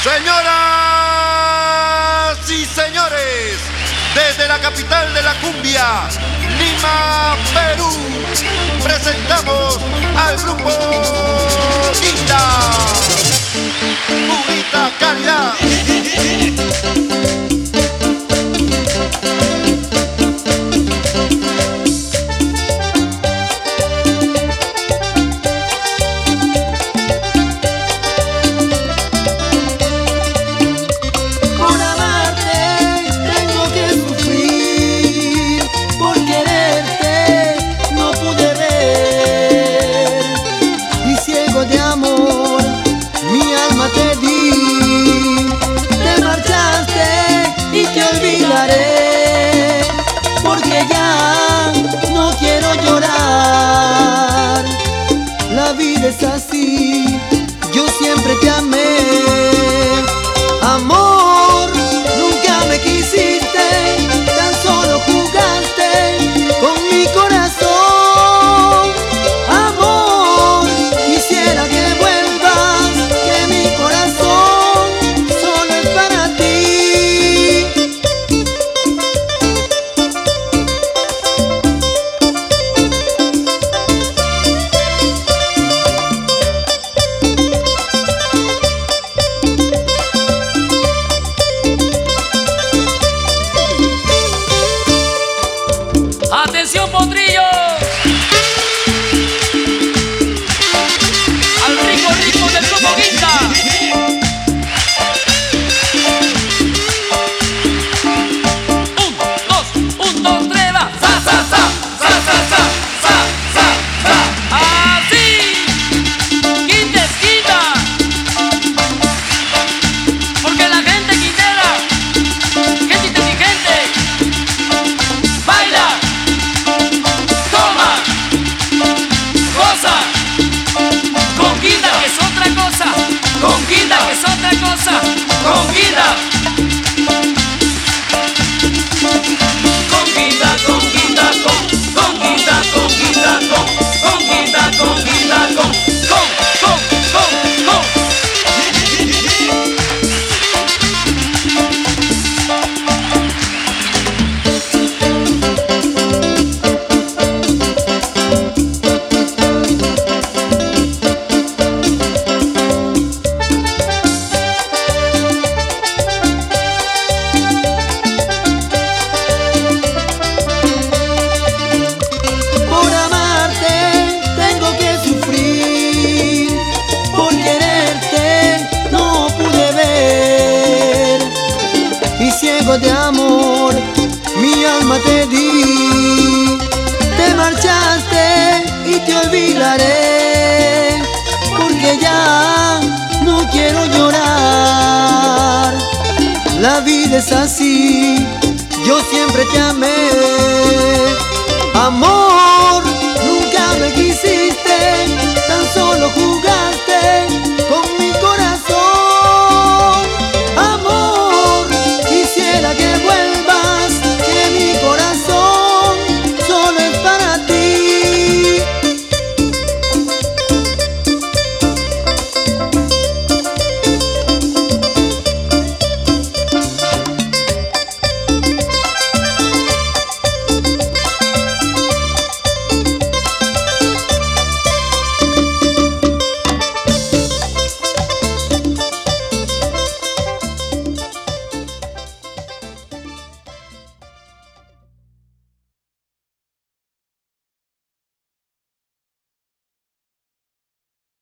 Señoras y señores, desde la capital de la cumbia, Lima, Perú, presentamos al grupo Quinta. Purita calidad. De amor, mi alma te di, te marchaste y te olvidaré, porque ya no quiero llorar. La vida es así, yo siempre te amé. Amor, nunca me quisiste, tan solo jugaste con mi corazón. ¡Atención, potrillo! ¡Al ritmo del grupo Quinta! Un, dos, tres, va. Sa, sa, sa, sa, sa, sa, sa, sa, sa. ¡Así! ¡Quinta es Quinta! Porque la gente quintera, gente inteligente, baila, toma, goza, con Quinta que es otra cosa, con Quinta que es otra cosa, con Quinta. Con Quinta, con Quinta, con Quinta, con Quinta, con Quinta, con Quinta, con. De amor, mi alma te di, te marchaste y te olvidaré, porque ya no quiero llorar. La vida es así, yo siempre te amé. Amor.